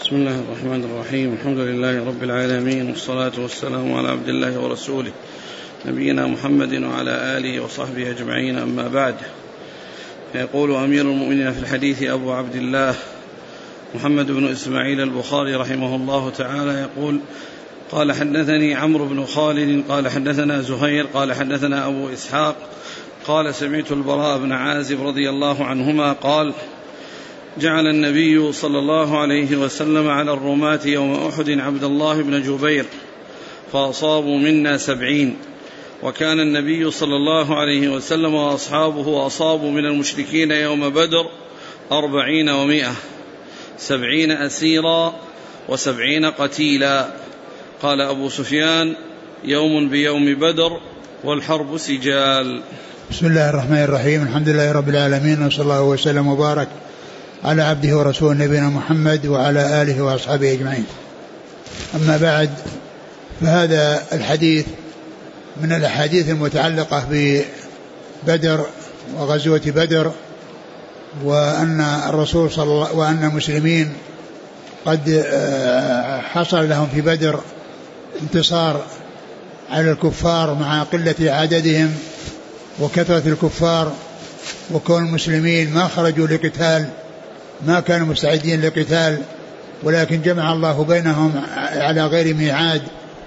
بسم الله الرحمن الرحيم. الحمد لله رب العالمين، والصلاة والسلام على عبد الله ورسوله نبينا محمد وعلى آله وصحبه أجمعين، أما بعد. فيقول أمير المؤمنين في الحديث أبو عبد الله محمد بن إسماعيل البخاري رحمه الله تعالى يقول: قال حدثني عمرو بن خالد قال حدثنا زهير قال حدثنا أبو إسحاق قال سمعت البراء بن عازب رضي الله عنهما قال: جعل النبي صلى الله عليه وسلم على الرماة يوم أحد عبد الله بن جبير فأصابوا منا 70، وكان النبي صلى الله عليه وسلم وأصحابه أصابوا من المشركين يوم بدر 40 و100، 70 أسيرا و70 قتيلا. قال أبو سفيان: يوم بيوم بدر والحرب سجال. بسم الله الرحمن الرحيم. الحمد لله رب العالمين، وصلى الله وسلم وبارك على عبده ورسوله نبينا محمد وعلى آله وأصحابه أجمعين. أما بعد، فهذا الحديث من الأحاديث المتعلقة ببدر وغزوة بدر، وأن الرسول صلى الله وأن المسلمين قد حصل لهم في بدر انتصار على الكفار مع قلة عددهم وكثرة الكفار، وكون المسلمين ما خرجوا لقتال، ما كانوا مستعدين لقتال، ولكن جمع الله بينهم على غير ميعاد،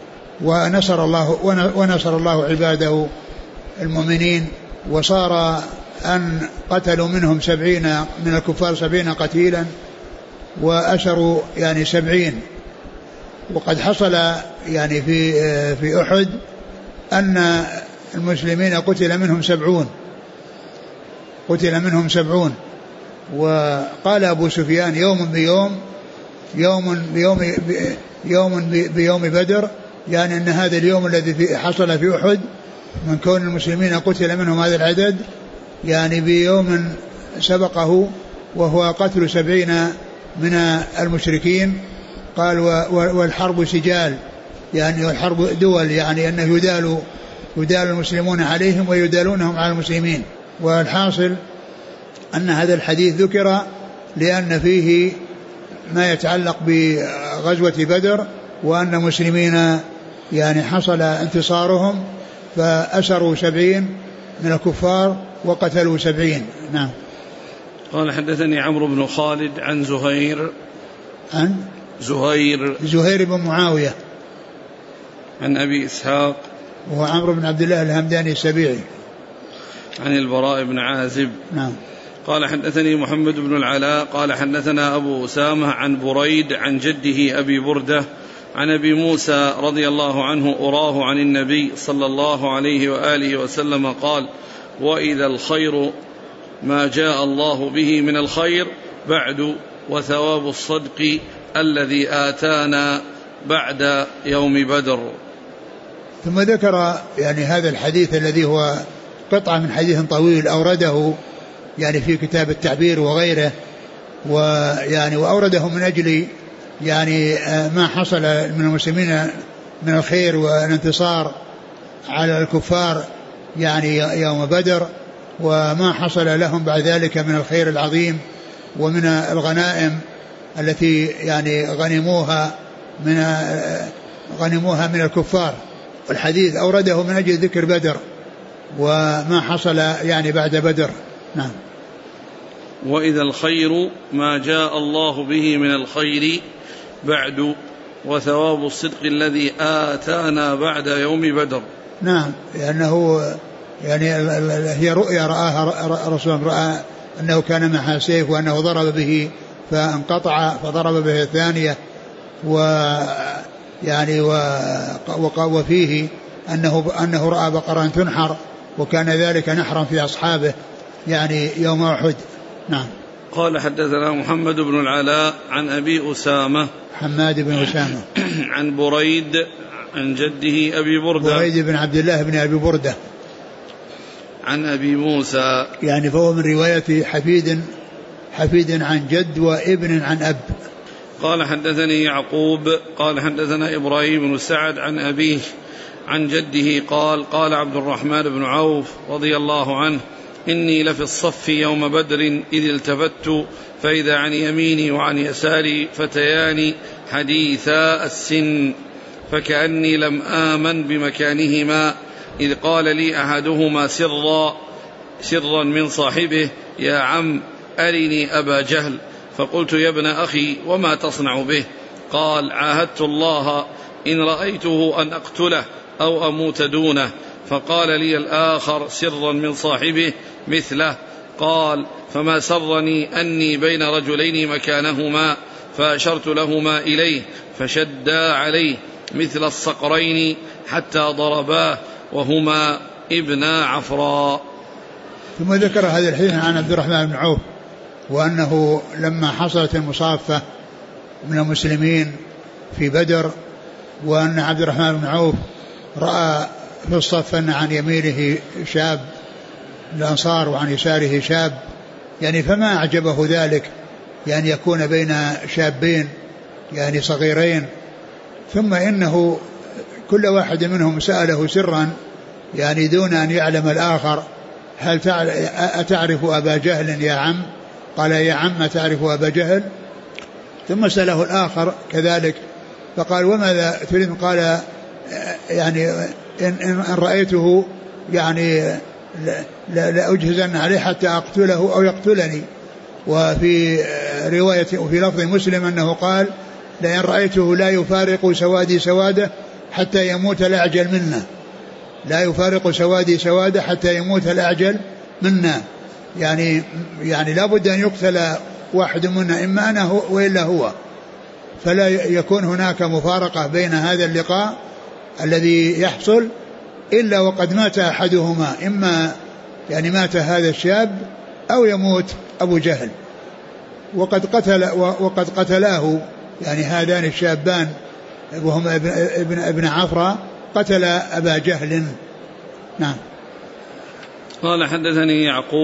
ونصر الله عباده المؤمنين، وصار أن قتلوا منهم 70 من الكفار 70 قتيلا، وأسروا 70. وقد حصل في أحد أن المسلمين قتل منهم 70. وقال أبو سفيان: يوم بيوم بدر، أن هذا اليوم الذي حصل في أحد من كون المسلمين قتل منهم هذا العدد بيوم سبقه، وهو قتل 70 من المشركين. قال: والحرب سجال، والحرب دول، أنه يدال المسلمون عليهم ويدالونهم على المسلمين. والحاصل أن هذا الحديث ذكر لأن فيه ما يتعلق بغزوة بدر، وأن المسلمين حصل انتصارهم فأسروا 70 من الكفار وقتلوا 70. نعم. قال: حدثني عمرو بن خالد عن زهير بن معاوية عن أبي إسحاق وهو عمرو بن عبد الله الهمداني السبيعي عن البراء بن عازب. نعم. قال: حدثني محمد بن العلاء قال حدثنا أبو أسامة عن بريد عن جده أبي بردة عن أبي موسى رضي الله عنه أراه عن النبي صلى الله عليه وآله وسلم قال: وإذا الخير ما جاء الله به من الخير بعد، وثواب الصدق الذي آتانا بعد يوم بدر. ثم ذكر هذا الحديث الذي هو قطعة من حديث طويل أورده في كتاب التعبير وغيره، وأورده من أجل ما حصل من المسلمين من الخير والانتصار على الكفار يوم بدر، وما حصل لهم بعد ذلك من الخير العظيم ومن الغنائم التي غنموها من الكفار. والحديث أورده من أجل ذكر بدر وما حصل بعد بدر. نعم. وإذا الخير ما جاء الله به من الخير بعد، وثواب الصدق الذي آتانا بعد يوم بدر. نعم، لأنه هي رؤيا رآها الرسول، رأى أنه كان معها سيف وأنه ضرب به فانقطع، فضرب به الثانية، وفيه أنه رأى بقرة تنحر، وكان ذلك نحرا في أصحابه يوم أحد. نعم. قال: حدثنا محمد بن العلاء عن أبي أسامة حماد بن أسامة عن بريد عن جده أبي بردة، بريد بن عبد الله بن أبي بردة عن أبي موسى، فهو من رواية حفيد عن جد وابن عن أب. قال: حدثني يعقوب قال حدثنا إبراهيم بن سعد عن أبيه عن جده قال: قال عبد الرحمن بن عوف رضي الله عنه: إني لفي الصف يوم بدر إذ التفت فإذا عن يميني وعن يساري فتيان حديثا السن فكأني لم آمن بمكانهما إذ قال لي أحدهما سرا من صاحبه يا عم أرني أبا جهل فقلت يا ابن أخي وما تصنع به؟ قال عاهدت الله إن رأيته أن أقتله أو أموت دونه. فقال لي الآخر سرا من صاحبه مثله. قال فما سرني أني بين رجلين مكانهما فأشرت لهما إليه فشدا عليه مثل الصقرين حتى ضرباه وهما ابنا عفراء. ثم ذكر هذا الحديث عن عبد الرحمن بن عوف وأنه لما حصلت المصافة من المسلمين في بدر وأن عبد الرحمن بن عوف رأى في الصف أن عن يمينه شاب الأنصار وعن يساره شاب يعني فما أعجبه ذلك يعني يكون بين شابين يعني صغيرين. ثم إنه كل واحد منهم سأله سرا يعني دون أن يعلم الآخر هل أتعرف أبا جهل يا عم؟ قال يا عم تعرف أبا جهل؟ ثم سأله الآخر كذلك فقال وماذا تريد؟ قال يعني إن رأيته يعني لا أجهزن عليه حتى أقتله أو يقتلني. وفي رواية وفي لفظ مسلم أنه قال لئن رأيته لا يفارق سوادي سواده حتى يموت الأعجل منا، لا يفارق سوادي سواده حتى يموت الأعجل منا، يعني لا بد أن يقتل واحد منا إما أنا وإلا هو، فلا يكون هناك مفارقة بين هذا اللقاء الذي يحصل إلا وقد مات أحدهما، إما يعني مات هذا الشاب أو يموت أبو جهل. وقد قتلاه يعني هذان الشابان وهم ابن عفراء قتل أبا جهل. نعم. قال حدثني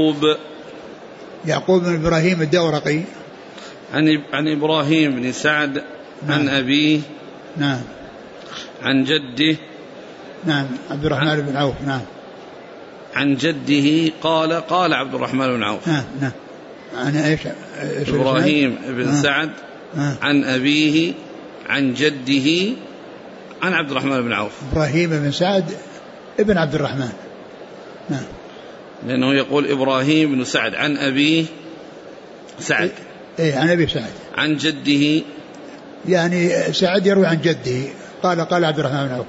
يعقوب بن إبراهيم الدورقي عن إبراهيم بن سعد. نعم. عن أبيه. نعم. عن جده. نعم عبد الرحمن بن عوف. نعم. عن جده قال عبد الرحمن بن عوف. نعم. عن إيش؟ إبراهيم بن سعد. عن أبيه عن جده عن عبد الرحمن بن عوف. إبراهيم بن سعد ابن عبد الرحمن. نعم. لأنه يقول إبراهيم بن سعد عن أبيه سعد. إيه عن أبي سعد. عن جده يعني سعد يروي عن جده. قال عبد الرحمن بن عوف.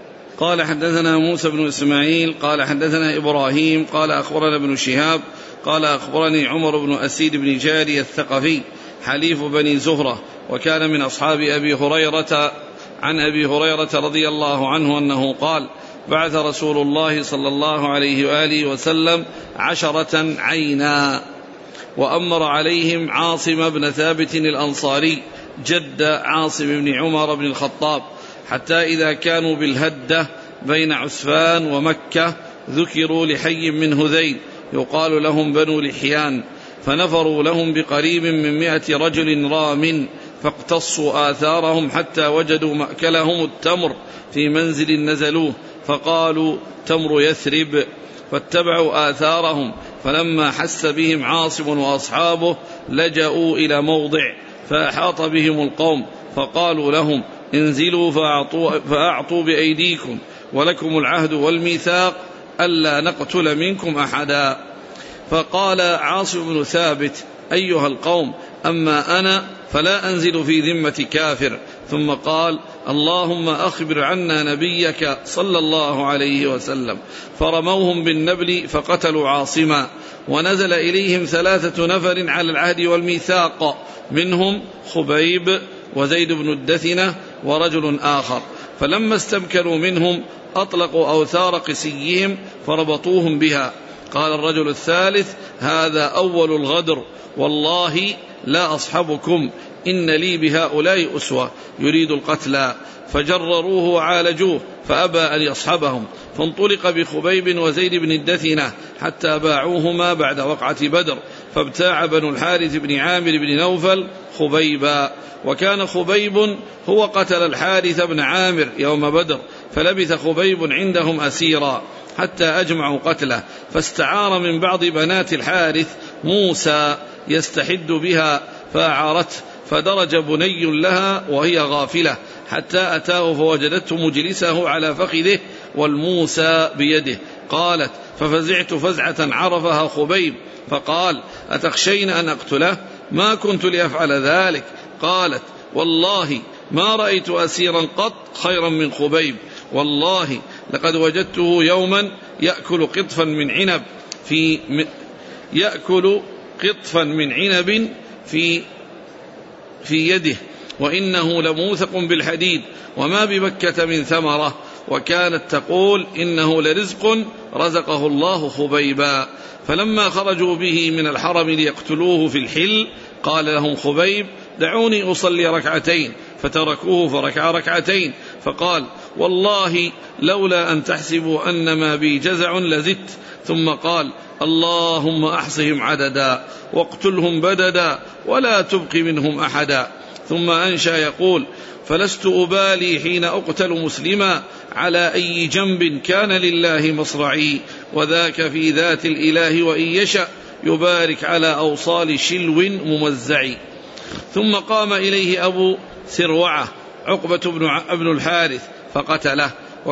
قال حدثنا موسى بن إسماعيل قال حدثنا إبراهيم قال أخبرنا ابن شهاب قال أخبرني عمر بن أسيد بن جاري الثقفي حليف بني زهرة وكان من أصحاب أبي هريرة عن أبي هريرة رضي الله عنه أنه قال بعث رسول الله صلى الله عليه وآله وسلم 10 عينا وأمر عليهم عاصم بن ثابت الأنصاري جد عاصم بن عمر بن الخطاب حتى إذا كانوا بالهدة بين عسفان ومكة ذكروا لحي من هذيل يقال لهم بنو لحيان فنفروا لهم بقريب من 100 رجل رام فاقتصوا آثارهم حتى وجدوا مأكلهم التمر في منزل نزلوه فقالوا تمر يثرب فاتبعوا آثارهم فلما حس بهم عاصم وأصحابه لجأوا إلى موضع فأحاط بهم القوم فقالوا لهم انزلوا فأعطوا بأيديكم ولكم العهد والميثاق ألا نقتل منكم أحدا. فقال عاصم بن ثابت أيها القوم أما أنا فلا أنزل في ذمة كافر. ثم قال اللهم أخبر عنا نبيك صلى الله عليه وسلم فرموهم بالنبل فقتلوا عاصما ونزل إليهم 3 نفر على العهد والميثاق منهم خبيب وزيد بن الدثنة ورجل آخر فلما استمكنوا منهم أطلقوا أوثار قسيهم فربطوهم بها. قال الرجل الثالث هذا أول الغدر والله لا أصحبكم إن لي بهؤلاء أسوة يريد القتلى فجرروه وعالجوه فأبى أن يصحبهم فانطلق بخبيب وزيد بن الدثنة حتى باعوهما بعد وقعة بدر فابتاع بنو الحارث بن عامر بن نوفل خبيبا وكان خبيب هو قتل الحارث بن عامر يوم بدر فلبث خبيب عندهم أسيرا حتى أجمعوا قتله، فاستعار من بعض بنات الحارث موسى يستحد بها فأعارته، فدرج بني لها وهي غافلة حتى أتاه فوجدته مجلسه على فخذه والموسى بيده. قالت: ففزعت فزعة عرفها خبيب فقال: أتخشين أن أقتله؟ ما كنت لأفعل ذلك. قالت: والله ما رأيت أسيرا قط خيرا من خبيب، والله لقد وجدته يوما يأكل قطفا من عنب في يده، وإنه لموثق بالحديد، وما بمكة من ثمرة. وكانت تقول: إنه لرزق رزقه الله خبيبا. فلما خرجوا به من الحرم ليقتلوه في الحل قال لهم خبيب: دعوني أصلي ركعتين، فتركوه فركع ركعتين، فقال: والله لولا أن تحسبوا أن ما بي جزع لزدت. ثم قال: اللهم أحصهم عددا واقتلهم بددا ولا تبق منهم أحدا. ثم أنشأ يقول: فلست أبالي حين أقتل مسلما على أي جنب كان لله مصرعي، وذاك في ذات الإله وإن يشأ يبارك على أوصال شلو ممزع. ثم قام إليه أبو سروعة عقبة بن الحارث فقتله،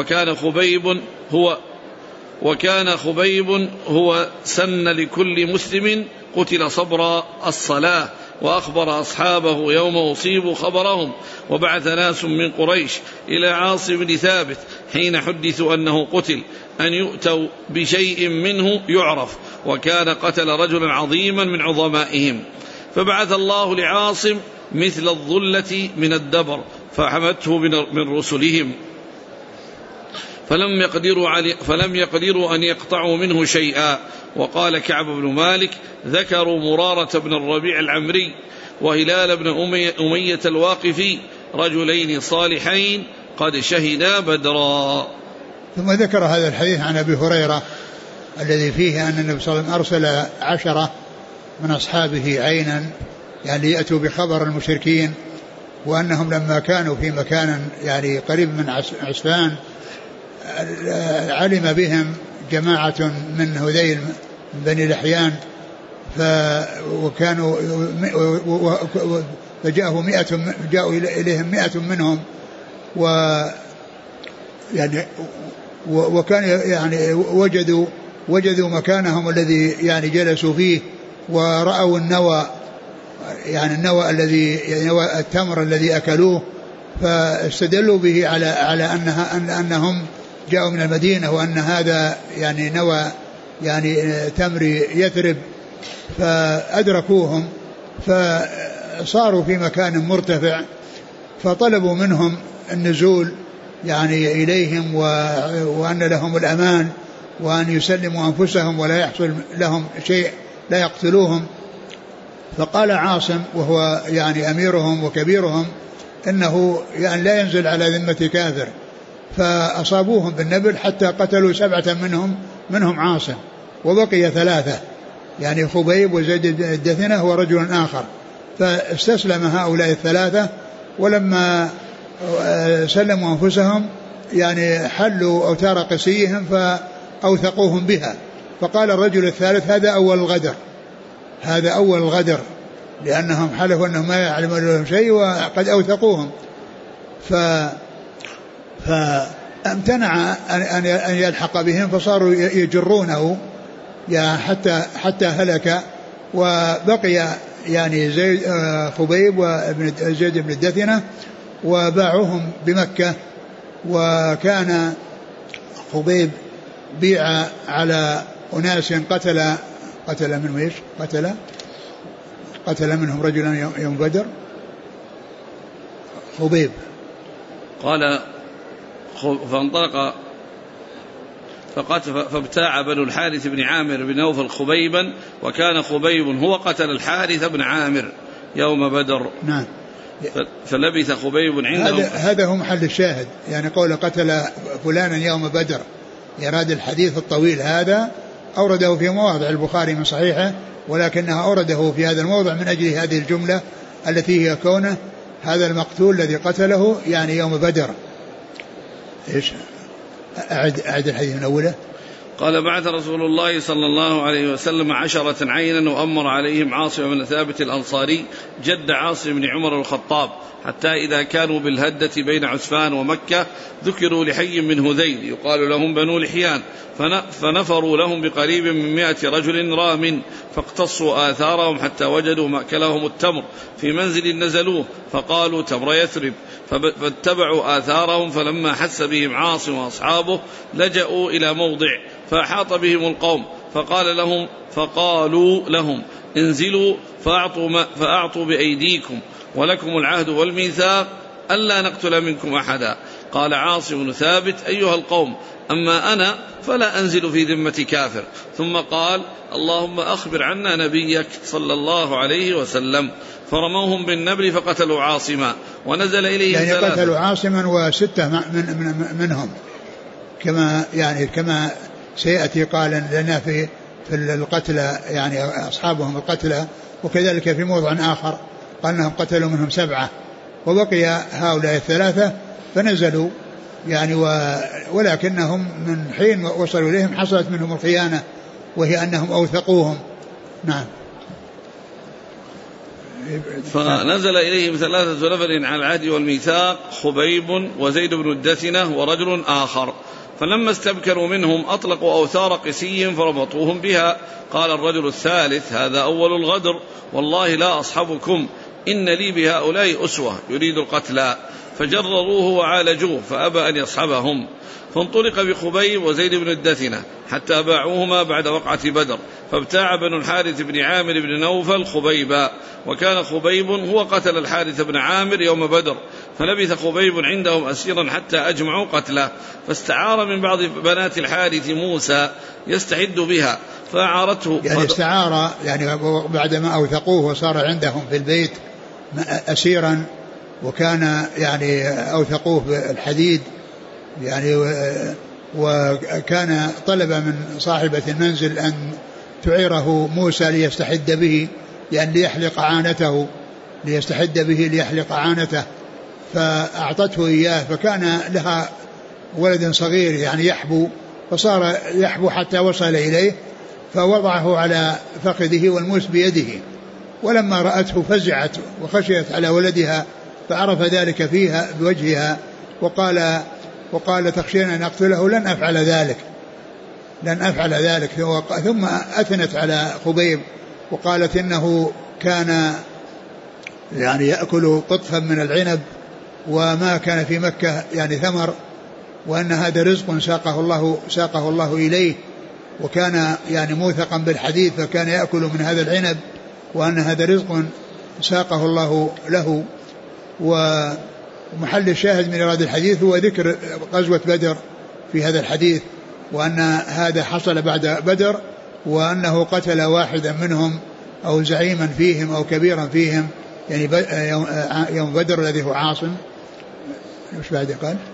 وكان خبيب هو سن لكل مسلم قتل صبر الصلاة، وأخبر أصحابه يوم أصيبوا خبرهم. وبعث ناس من قريش إلى عاصم بن ثابت حين حدثوا أنه قتل أن يؤتوا بشيء منه يعرف، وكان قتل رجلا عظيما من عظمائهم. فبعث الله لعاصم مثل الظلة من الدبر فحمته من رسلهم، فلم يقدروا أن يقطعوا منه شيئا. وقال كعب بن مالك: ذكروا مرارة بن الربيع العمري وهلال بن أمية الواقفي رجلين صالحين قد شهدا بدرا. ثم ذكر هذا الحديث عن أبي هريرة الذي فيه أن النبي صلى الله عليه وسلم أرسل 10 من أصحابه عينا يعني يأتوا بخبر المشركين، وأنهم لما كانوا في مكان يعني قريب من عسفان علم بهم جماعة من هذيل من بني لحيان، فجاءوا إليهم 100 منهم، وكان يعني وجدوا مكانهم الذي يعني جلسوا فيه، ورأوا النوى يعني النوى الذي نوى التمر الذي أكلوه، فاستدلوا به على أنهم جاءوا من المدينة، وأن هذا يعني نوى يعني تمر يثرب، فأدركوهم فصاروا في مكان مرتفع، فطلبوا منهم النزول يعني إليهم وأن لهم الأمان، وأن يسلموا أنفسهم ولا يحصل لهم شيء لا يقتلوهم. فقال عاصم وهو يعني أميرهم وكبيرهم إنه يعني لا ينزل على ذمة كافر، فأصابوهم بالنبل حتى قتلوا 7 منهم عاصم، وبقي 3 يعني خبيب وزيد الدثنة ورجل آخر، فاستسلم هؤلاء 3، ولما سلموا أنفسهم يعني حلوا أوتار قسيهم فأوثقوهم بها. فقال الرجل الثالث: هذا أول الغدر، لأنهم حلفوا أنهم ما يعلمون لهم شيء وقد أوثقوهم. فامتنع أن يلحق بهم، فصاروا يجرونه حتى هلك، وبقي يعني خبيب وابن زيد بن الدثنة، وباعوهم بمكة. وكان خبيب بيع على أناس قتل منهم ايش؟ قتل منهم رجلا يوم بدر. خبيب قال فانطلق فابتاع بنو الحارث بن عامر بن نوفل خبيبا، وكان خبيب هو قتل الحارث بن عامر يوم بدر. نعم. فلبث خبيب عندهم. هذا هو محل الشاهد، يعني قول قتل فلانا يوم بدر، يراد الحديث الطويل هذا أورده في مواضع البخاري من صحيحه، ولكنها أورده في هذا الموضع من أجل هذه الجملة التي هي كونه هذا المقتول الذي قتله يعني يوم بدر. إيش؟ أعد الحديث من أوله. قال بعث رسول الله صلى الله عليه وسلم 10 عينا وأمر عليهم عاصم بن ثابت الأنصاري جد عاصم بن عمر الخطاب، حتى إذا كانوا بالهدة بين عسفان ومكة ذكروا لحي من هذيل يقال لهم بنو لحيان، فنفروا لهم بقريب من 100 رجل رام، فاقتصوا آثارهم حتى وجدوا مأكلهم التمر في منزل نزلوه، فقالوا تمر يثرب، فاتبعوا آثارهم، فلما حس بهم عاصم وأصحابه لجأوا إلى موضع فأحاط بهم القوم، فقالوا لهم انزلوا فأعطوا بأيديكم ولكم العهد والميثاق ألا نقتل منكم أحدا. قال عاصم بن ثابت أيها القوم أما أنا فلا أنزل في ذمة كافر، ثم قال اللهم أخبر عنا نبيك صلى الله عليه وسلم، فرموهم بالنبل فقتلوا عاصما ونزل إليه يعني 3. قتلوا عاصما و6 منهم كما سيأتي قال لنا في القتلى يعني أصحابهم القتلى، وكذلك في موضع آخر قال أنهم قتلوا منهم 7 وبقي هؤلاء 3 فنزلوا يعني ولكنهم من حين وصلوا إليهم حصلت منهم الخيانة، وهي أنهم أوثقوهم. نعم. فنزل إليهم 3 نفر على العهد والميثاق، خبيب وزيد بن الدثنة ورجل آخر، فلما استبكروا منهم أطلقوا أوثار قسي فربطوهم بها. قال الرجل الثالث هذا أول الغدر، والله لا أصحبكم، إن لي بهؤلاء أسوة يريد القتلى، فجرروه وعالجوه فأبى أن يصحبهم، فانطلق بخبيب وزيد بن الدثنة حتى باعوهما بعد وقعة بدر، فابتاع بنو الحارث بن عامر بن نوفل خبيبا، وكان خبيب هو قتل الحارث بن عامر يوم بدر، فلبث خبيب عندهم أسيرا حتى أجمعوا قتله، فاستعار من بعض بنات الحارث موسى يستحد بها فأعارته، يعني استعار يعني بعدما أوثقوه وصار عندهم في البيت أسيرا، وكان يعني أوثقوه بالحديد يعني، وكان طلب من صاحبة المنزل أن تعيره موسى ليستحد به، يعني ليستحد به ليحلق عانته، فأعطته إياه، فكان لها ولد صغير يعني يحبو، فصار يحبو حتى وصل إليه، فوضعه على فخذه والموس بيده، ولما رأته فزعت وخشيت على ولدها، فعرف ذلك فيها بوجهها وقال تخشين أن أقتله، لن أفعل ذلك. ثم أثنت على خبيب وقالت إنه كان يعني يأكل قطفا من العنب وما كان في مكة يعني ثمر، وأن هذا رزق ساقه الله إليه، وكان يعني موثقا بالحديث فكان يأكل من هذا العنب، وأن هذا رزق ساقه الله له. ومحل الشاهد من إرادة الحديث هو ذكر غزوة بدر في هذا الحديث، وأن هذا حصل بعد بدر، وأنه قتل واحدا منهم أو زعيما فيهم أو كبيرا فيهم يعني يوم بدر الذي هو عاصم. مش بعد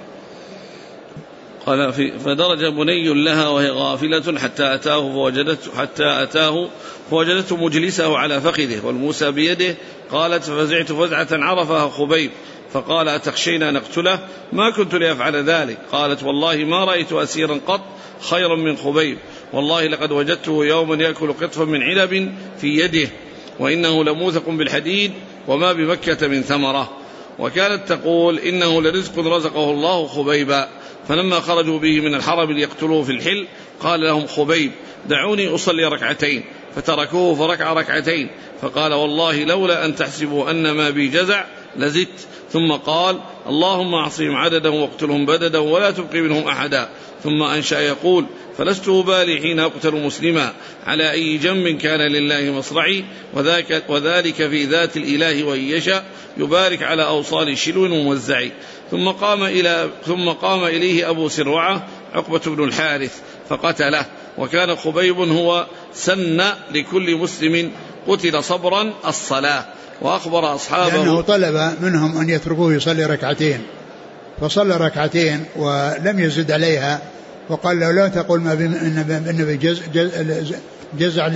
قال فدرج بني لها وهي غافلة حتى أتاه فوجدته مجلسه على فخذه والموسى بيده. قالت ففزعت فزعة عرفها خبيب فقال أتخشين أن أقتله؟ ما كنت لأفعل ذلك. قالت والله ما رأيت أسيرا قط خيرا من خبيب، والله لقد وجدته يوما يأكل قطفا من عنب في يده، وإنه لموثق بالحديد وما بمكة من ثمرة. وكانت تقول إنه لرزق رزقه الله خبيبا. فلما خرجوا به من الحرم ليقتلوه في الحل قال لهم خبيب دعوني أصلي ركعتين، فتركوه فركع ركعتين، فقال والله لولا أن تحسبوا أن ما بي جزع لزدت. ثم قال اللهم أعصهم عددا واقتلهم بددا ولا تبقي منهم أحدا. ثم أنشأ يقول فلست أبالي حين أقتل مسلما على أي جنب كان لله مصرعي، وذلك في ذات الإله وإن يشاء يبارك على أوصال شلو وموزعي. ثم قام إليه أبو سروعة عقبة بن الحارث فقتله. وكان خبيب هو سن لكل مسلم قتل صبرا الصلاة. وأخبر أصحابه لأنه طلب منهم أن يتركوه يصلي ركعتين، فصلى ركعتين ولم يزد عليها، وقال له لا تقول ما إن جزع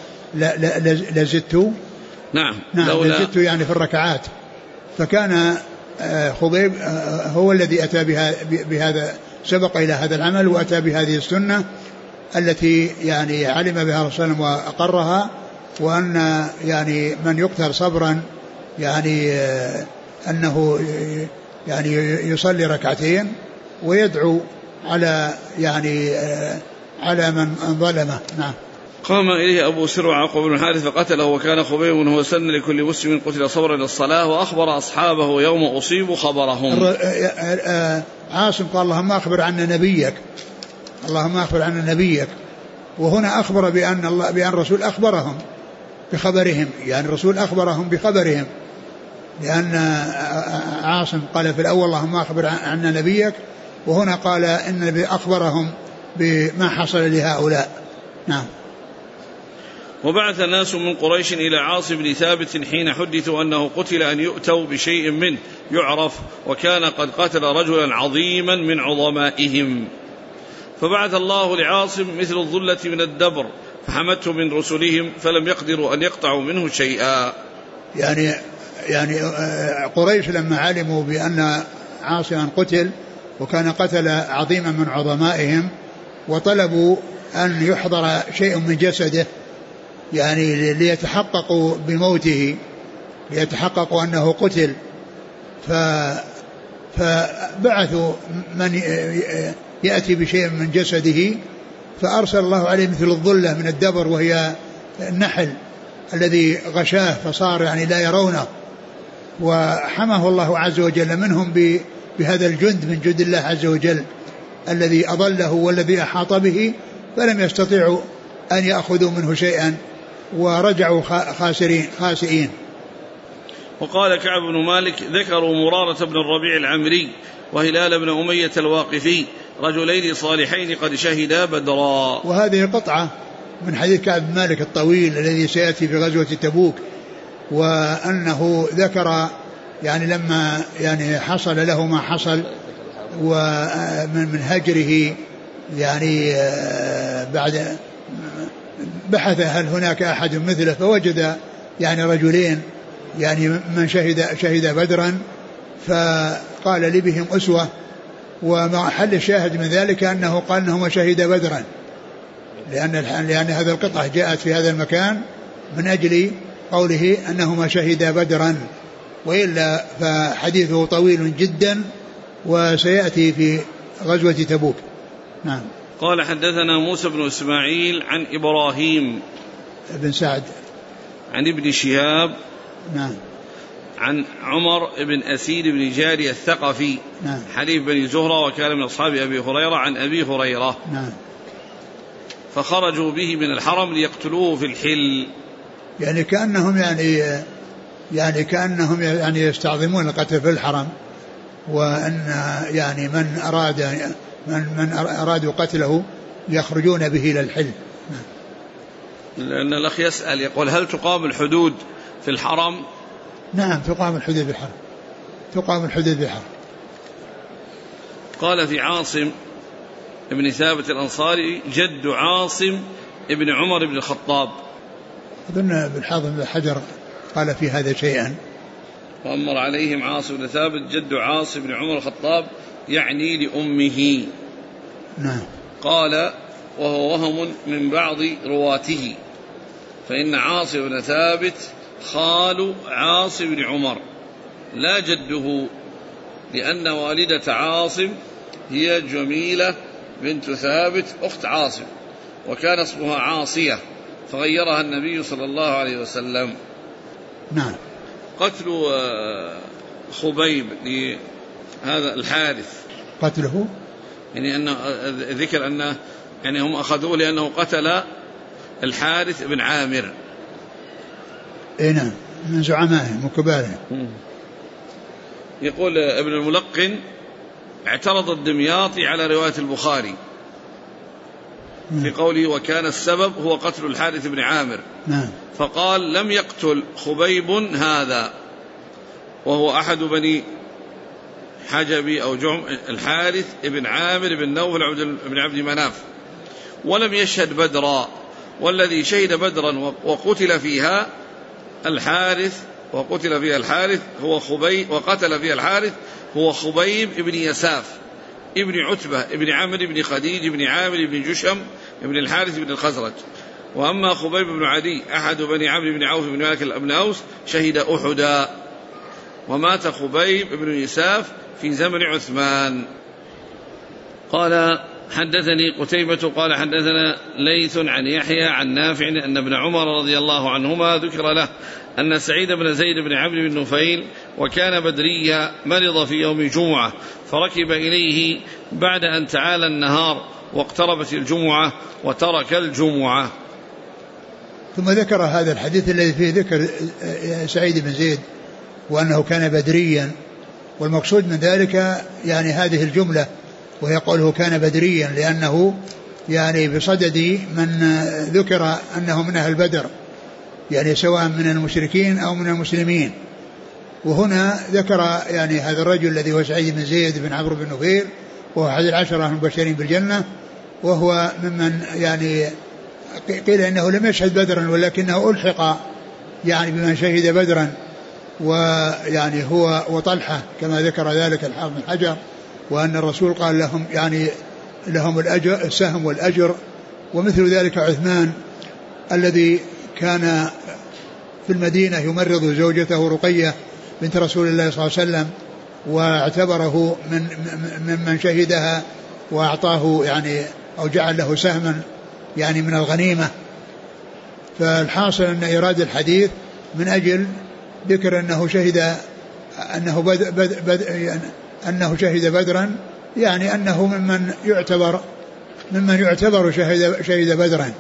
لزدت. نعم لزدت يعني في الركعات. فكان خبيب هو الذي أتى بهذا، سبق إلى هذا العمل وأتى بهذه السنة، التي يعني علم بها الرسول صلى الله عليه وسلم وأقرها، وأن يعني من يقتل صبرا يعني أنه يعني يصلي ركعتين ويدعو على يعني على من ظلمه. نعم. قام إليه أبو سر عقبة بن الحارث فقتله، وكان خبيب هو سن لكل مسلم قتل صبرا للصلاة، وأخبر أصحابه يوم أصيبوا خبرهم. عاصم قال اللهم أخبر عنا نبيك، اللهم أخبر عنا نبيك، وهنا أخبر بأن الرسول أخبرهم بخبرهم، يعني الرسول أخبرهم بخبرهم، لأن عاصم قال في الأول اللهم أخبر عنا نبيك، وهنا قال إن النبي أخبرهم بما حصل لهؤلاء. نعم. وبعث ناس من قريش إلى عاصم بن ثابت حين حدثوا أنه قتل أن يؤتوا بشيء منه يعرف، وكان قد قتل رجلا عظيما من عظمائهم، فبعث الله لعاصم مثل الظلة من الدبر فحمته من رسلهم فلم يقدروا أن يقطعوا منه شيئا. يعني قريش لما علموا بأن عاصما قتل وكان قتل عظيما من عظمائهم، وطلبوا أن يحضر شيء من جسده يعني ليتحققوا بموته، ليتحققوا أنه قتل، فبعثوا من يأتي بشيء من جسده، فأرسل الله عليه مثل الظلة من الدبر، وهي النحل الذي غشاه فصار يعني لا يرونه، وحماه الله عز وجل منهم بهذا الجند من جند الله عز وجل الذي أضله والذي أحاط به، فلم يستطيعوا أن يأخذوا منه شيئا ورجعوا خاسئين. وقال كعب بن مالك ذكروا مرارة بن الربيع العمري وهلال بن أمية الواقفي رجلين صالحين قد شهدا بدرا. وهذه قطعة من حديث كعب بن مالك الطويل الذي سيأتي في غزوة تبوك، وأنه ذكر يعني لما يعني حصل له ما حصل ومن هجره، يعني بعد بحث هل هناك أحد مثله، فوجد يعني رجلين يعني من شهد بدرا، فقال لي بهم أسوة. ومحل الشاهد من ذلك أنه قال أنهما شهد بدرا، لأن هذه القطعة جاءت في هذا المكان من أجل قوله أنهما شهد بدرا، وإلا فحديثه طويل جدا وسيأتي في غزوة تبوك. نعم. قال حدثنا موسى بن إسماعيل عن إبراهيم بن سعد عن ابن شهاب نعم عن عمر بن أسيد بن جاري الثقفي نعم حليف بن زهرة وكان من أصحاب أبي هريرة عن أبي هريرة نعم. فخرجوا به من الحرم ليقتلوه في الحل، يعني كأنهم يعني يستعظمون القتل في الحرم، وأن يعني من أرادوا قتله يخرجون به إلى الحل. لأن الأخ يسأل يقول هل تقام الحدود في الحرم؟ نعم تقام الحدود في الحرم، تقام الحدود في الحرم. قال في عاصم ابن ثابت الأنصاري جد عاصم ابن عمر بن الخطاب، أظن ابن حاضر بن حجر قال في هذا شيئا. وأمر عليهم عاصم بن ثابت جد عاصم بن عمر الخطاب يعني لأمه. نعم. قال وهو وهم من بعض رواته، فإن عاصم بن ثابت خال عاصم بن عمر لا جده، لأن والدة عاصم هي جميلة بنت ثابت أخت عاصم، وكان اسمها عاصية فغيرها النبي صلى الله عليه وسلم. نعم. قتل خبيب لهذا الحارث، قتله يعني أنه ذكر أنه يعني هم أخذوه لأنه قتل الحارث بن عامر. نعم من زعمائهم وكبارهم. يقول ابن الملقن اعترض الدمياطي على رواية البخاري في قوله وكان السبب هو قتل الحارث بن عامر. نعم. فقال لم يقتل خبيب هذا وهو أحد بني حجبي أو جعم الحارث بن عامر بن نوفل بن عبد مناف، ولم يشهد بدرا، والذي شهد بدرا وقتل فيها الحارث هو خبيب، وقتل فيها الحارث هو خبيب بن يساف ابن عتبة ابن عمرو بن خديج بن عامر بن جشم ابن الحارث بن الخزرج. وأما خبيب بن عدي أحد بني عمرو بن عوف بن مالك بن أوس شهد أحدا. ومات خبيب بن يساف في زمن عثمان. قال حدثني قتيبة قال حدثنا ليث عن يحيى عن نافع أن ابن عمر رضي الله عنهما ذكر له أن سعيد بن زيد بن عمرو بن نفيل وكان بدريا مرض في يوم الجمعة فركب إليه بعد أن تعالى النهار واقتربت الجمعة وترك الجمعة. ثم ذكر هذا الحديث الذي فيه ذكر سعيد بن زيد وأنه كان بدريا، والمقصود من ذلك يعني هذه الجملة وهي قوله كان بدريا، لأنه يعني بصدد من ذكر أنه من أهل بدر، يعني سواء من المشركين أو من المسلمين. وهنا ذكر يعني هذا الرجل الذي هو سعيد بن زيد بن عمرو بن نفيل وهو أحد العشرة المبشرين بالجنة، وهو ممن يعني قيل إنه لم يشهد بدرا ولكنه ألحق يعني بمن شهد بدرا، ويعني هو وطلحة كما ذكر ذلك الحافظ بن حجر، وأن الرسول قال لهم يعني لهم الأجر السهم والأجر. ومثل ذلك عثمان الذي كان في المدينة يمرض زوجته رقية بنت رسول الله صلى الله عليه وسلم، واعتبره من شهدها وأعطاه يعني أو جعل له سهما يعني من الغنيمة. فالحاصل أن إيراد الحديث من أجل ذكر أنه شهد أنه شهد بدرا، يعني أنه ممن يعتبر شهد بدرا.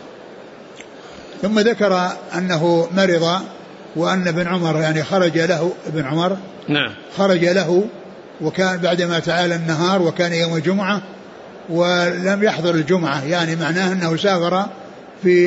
ثم ذكر أنه مرض وأن ابن عمر يعني خرج له ابن عمر نعم خرج له، وكان بعدما تعالى النهار وكان يوم الجمعة ولم يحضر الجمعة، يعني معناه أنه سافر في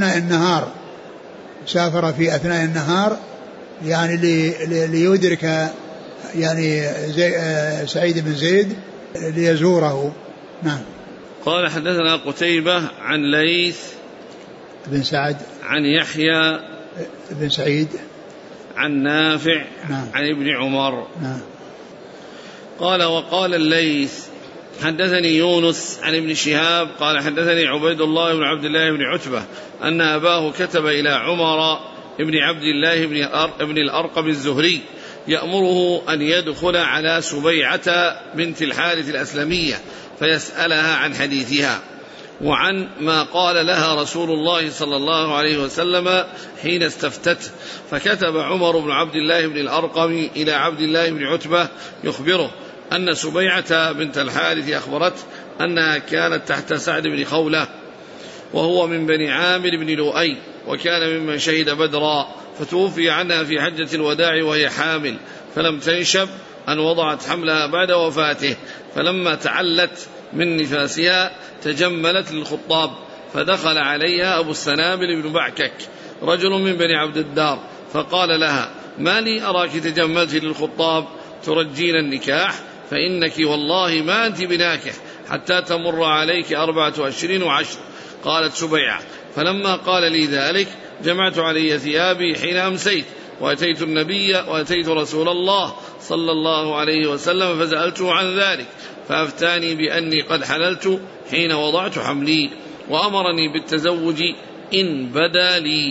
أثناء النهار يعني ليدرك يعني سعيد بن زيد ليزوره. نعم. قال حدثنا قتيبة عن ليث بن سعد عن يحيى بن سعيد عن نافع نعم. عن ابن عمر نعم. قال وقال الليث حدثني يونس عن ابن شهاب قال حدثني عبيد الله بن عبد الله بن عتبة أن أباه كتب إلى عمر ابن عبد الله بن الأرقم الزهري يأمره أن يدخل على سبيعة بنت الحارث الأسلمية فيسألها عن حديثها وعن ما قال لها رسول الله صلى الله عليه وسلم حين استفتته. فكتب عمر بن عبد الله بن الأرقم إلى عبد الله بن عتبة يخبره أن سبيعة بنت الحارث أخبرته أنها كانت تحت سعد بن خولة وهو من بني عامر بن لؤي وكان ممن شهد بدرا، فتوفي عنها في حجة الوداع وهي حامل، فلم تنشب أن وضعت حملها بعد وفاته، فلما تعلت من نفاسها تجملت للخطاب، فدخل عليها أبو السنابل بن بعكك رجل من بني عبد الدار فقال لها ما لي أراك تجملت للخطاب ترجين النكاح، فإنك والله ما أنت بناكح حتى تمر عليك 4 أشهر و10. قالت سبيعة فلما قال لي ذلك جمعت علي ثيابي حين أمسيت وأتيت النبي وأتيت رسول الله صلى الله عليه وسلم فسألته عن ذلك فأفتاني بأني قد حللت حين وضعت حملي وأمرني بالتزوج إن بدا لي.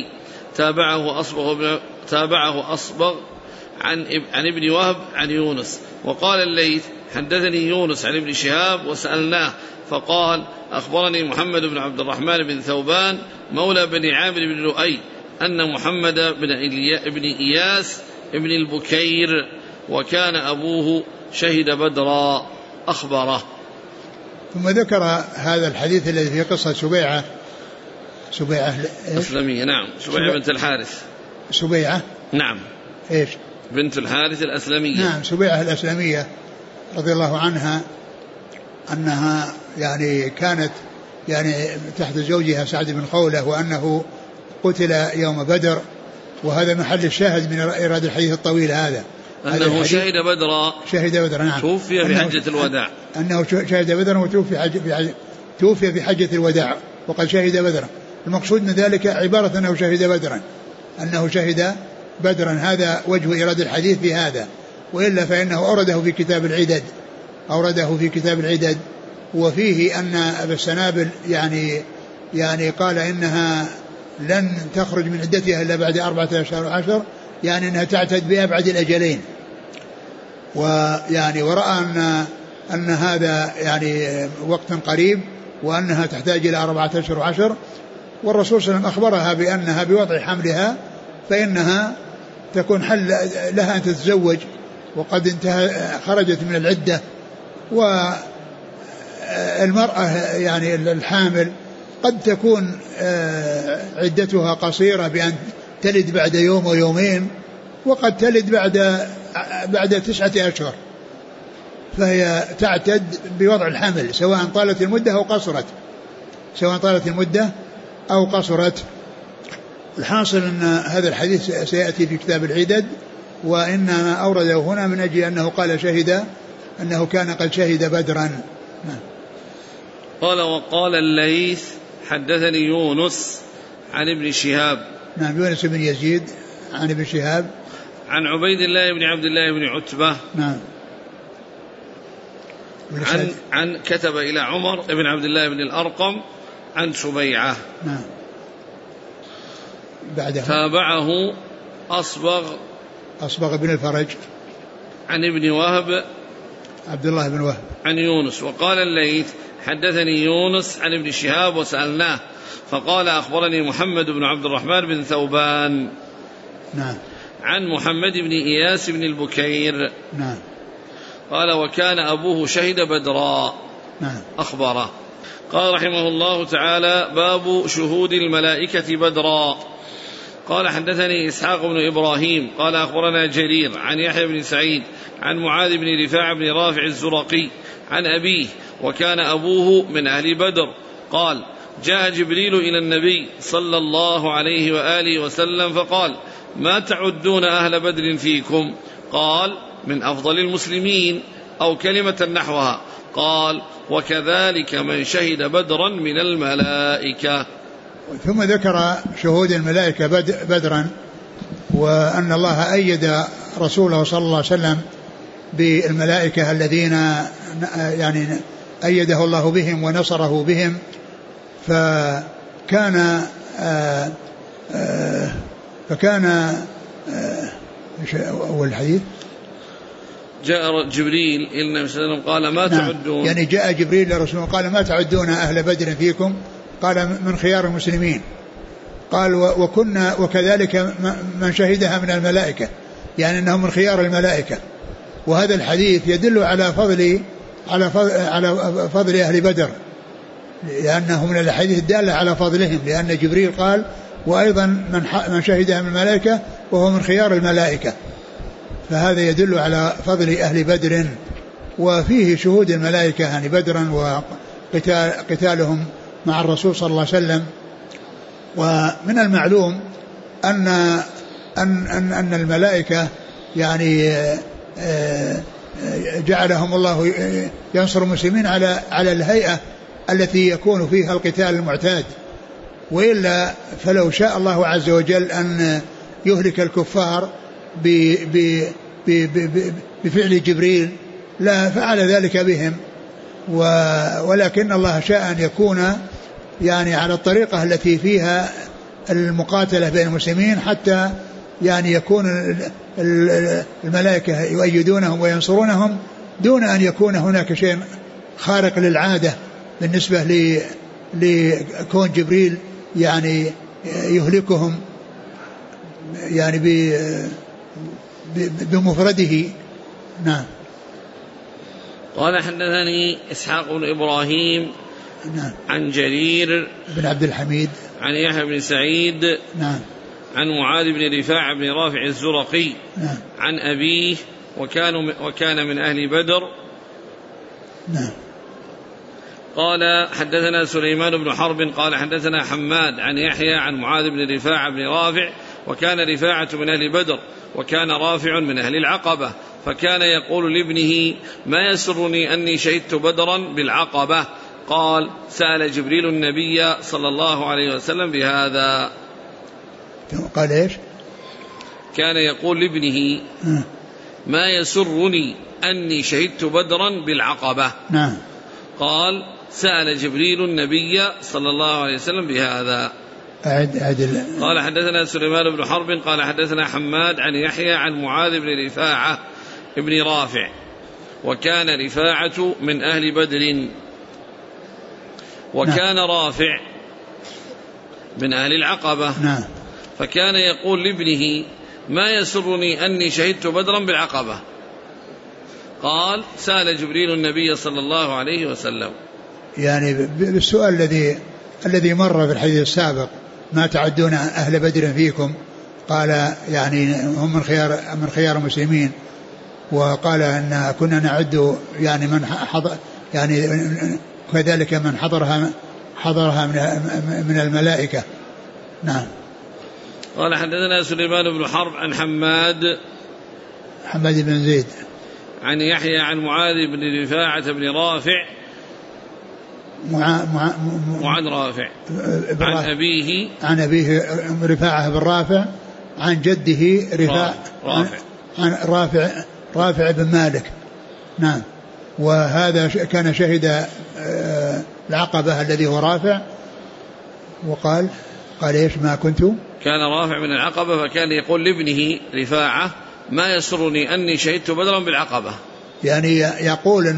تابعه أصبغ عن ابن وهب عن يونس. وقال الليث حدثني يونس عن ابن شهاب وسألناه فقال أخبرني محمد بن عبد الرحمن بن ثوبان مولى بني عامر بن لؤي أن محمد بن إياس ابن البكير وكان أبوه شهد بدرا أخبره. ثم ذكر هذا الحديث الذي في قصة سبيعة أسلمية. نعم سبيعة بنت الحارث. سبيعة نعم إيش بنت الحارث الأسلمية. نعم سبيعة الأسلمية رضي الله عنها أنها يعني كانت يعني تحت زوجها سعد بن خولة وأنه قتل يوم بدر، وهذا محل الشاهد من إيراد الحديث الطويل هذا أنه شهد بدرا. نعم توفي في حجة الوداع. أنه شهد بدرا وتوفي في حجة الوداع وقد شهد بدرا. المقصود من ذلك عبارة أنه شهد بدرا هذا وجه إيراد الحديث بهذا، وإلا فإنه أورده في كتاب العدد أورده في كتاب العدد، وفيه أن أبا السنابل يعني قال إنها لن تخرج من عدتها إلا بعد 14 أشهر، يعني أنها تعتد بأبعد الأجلين، ويعني ورأى أن هذا يعني وقت قريب وأنها تحتاج إلى 14 وعشر، والرسول صلى الله عليه وسلم أخبرها بأنها بوضع حملها فإنها تكون حل لها أن تتزوج وقد خرجت من العدة. والمرأة يعني الحامل قد تكون عدتها قصيرة بأن تلد بعد يوم ويومين، وقد تلد بعد 9 أشهر، فهي تعتد بوضع الحمل سواء طالت المدة أو قصرت. الحاصل أن هذا الحديث سيأتي في كتاب العدد، وإنما أورده هنا من أجل أنه قال أنه كان قد شهد بدرا. قال وقال الليث حدثني يونس عن ابن شهاب. نعم، يونس بن يزيد عن ابن شهاب عن عبيد الله بن عبد الله بن عتبة. نعم. عن كتب إلى عمر بن عبد الله بن الأرقم عن سبيعة. نعم. بعدها تابعه أصبغ بن الفرج عن ابن وهب عبد الله بن وهب عن يونس. وقال الليث حدثني يونس عن ابن شهاب وسألناه فقال أخبرني محمد بن عبد الرحمن بن ثوبان. نعم. عن محمد بن إياس بن البكير. نعم. قال وكان أبوه شهد بدرا. نعم. أخبره. قال رحمه الله تعالى باب شهود الملائكة بدرا. قال حدثني إسحاق بن إبراهيم قال أخبرنا جرير عن يحيى بن سعيد عن معاذ بن رفاعة بن رافع الزرقي عن أبيه وكان أبوه من أهل بدر قال جاء جبريل إلى النبي صلى الله عليه وآله وسلم فقال ما تعدون أهل بدر فيكم؟ قال من أفضل المسلمين أو كلمة نحوها. قال وكذلك من شهد بدرا من الملائكة. ثم ذكر شهود الملائكة بدرا، وأن الله أيد رسوله صلى الله عليه وسلم بالملائكة الذين يعني أيده الله بهم ونصره بهم. فكان أول الحديث جاء جبريل إلى النبي صلى الله عليه وسلم قال ما تعدون، يعني جاء جبريل لرسوله قال ما تعدون أهل بدر فيكم؟ قال من خيار المسلمين. قال وكذلك من شهدها من الملائكة، يعني أنهم من خيار الملائكة. وهذا الحديث يدل على فضل أهل بدر، لأنه من الحديث الدالة على فضلهم، لأن جبريل قال وأيضا من شهدها من الملائكة وهو من خيار الملائكة، فهذا يدل على فضل أهل بدر. وفيه شهود الملائكة يعني بدرا وقتالهم مع الرسول صلى الله عليه وسلم. ومن المعلوم أن الملائكة يعني جعلهم الله ينصر المسلمين على الهيئة التي يكون فيها القتال المعتاد، وإلا فلو شاء الله عز وجل أن يهلك الكفار بفعل جبريل لا فعل ذلك بهم، ولكن الله شاء أن يكون يعني على الطريقة التي فيها المقاتلة بين المسلمين، حتى يعني يكون الملائكة يؤيدونهم وينصرونهم دون أن يكون هناك شيء خارق للعادة بالنسبة لكون جبريل يعني يهلكهم يعني بمفرده. نعم. قال حدثني إسحاق بن إبراهيم. نعم. عن جرير بن عبد الحميد عن يحيى بن سعيد. نعم. عن معاذ بن رفاعة بن رافع الزرقي. نعم. عن أبيه وكان من أهل بدر. نعم. قال حدثنا سليمان بن حرب قال حدثنا حماد عن يحيى عن معاذ بن رفاعة بن رافع وكان رفاعة من أهل بدر وكان رافع من أهل العقبة، فكان يقول لابنه ما يسرني أني شهدت بدرا بالعقبة. قال سأل جبريل النبي صلى الله عليه وسلم بهذا. قال إيش؟ كان يقول لابنه ما يسرني أني شهدت بدرا بالعقبة. نعم. قال سأل جبريل النبي صلى الله عليه وسلم بهذا. قال حدثنا سليمان بن حرب قال حدثنا حماد عن يحيى عن معاذ بن رفاعة ابن رافع وكان رفاعة من أهل بدر وكان رافع من أهل العقبة. فكان يقول لابنه ما يسرني أني شهدت بدرا بالعقبة. قال سأل جبريل النبي صلى الله عليه وسلم يعني بالسؤال الذي مر في الحديث السابق ما تعدون أهل بدر فيكم، قال يعني هم من خيار المسلمين، وقال أن كنا نعد يعني من حضر يعني كذلك من حضرها من الملائكة. نعم. قال حدثنا سليمان بن حرب عن حماد بن زيد عن يحيى عن معاذ بن رفاعة بن رافع وعن رافع عن أبيه رفاعة بن رافع عن جده رافع بن مالك. نعم. وهذا كان شهد العقبة الذي هو رافع، وقال ايش ما كنت كان رافع من العقبة فكان يقول لابنه رفاعة ما يسرني أني شهدت بدرا بالعقبة، يعني يقول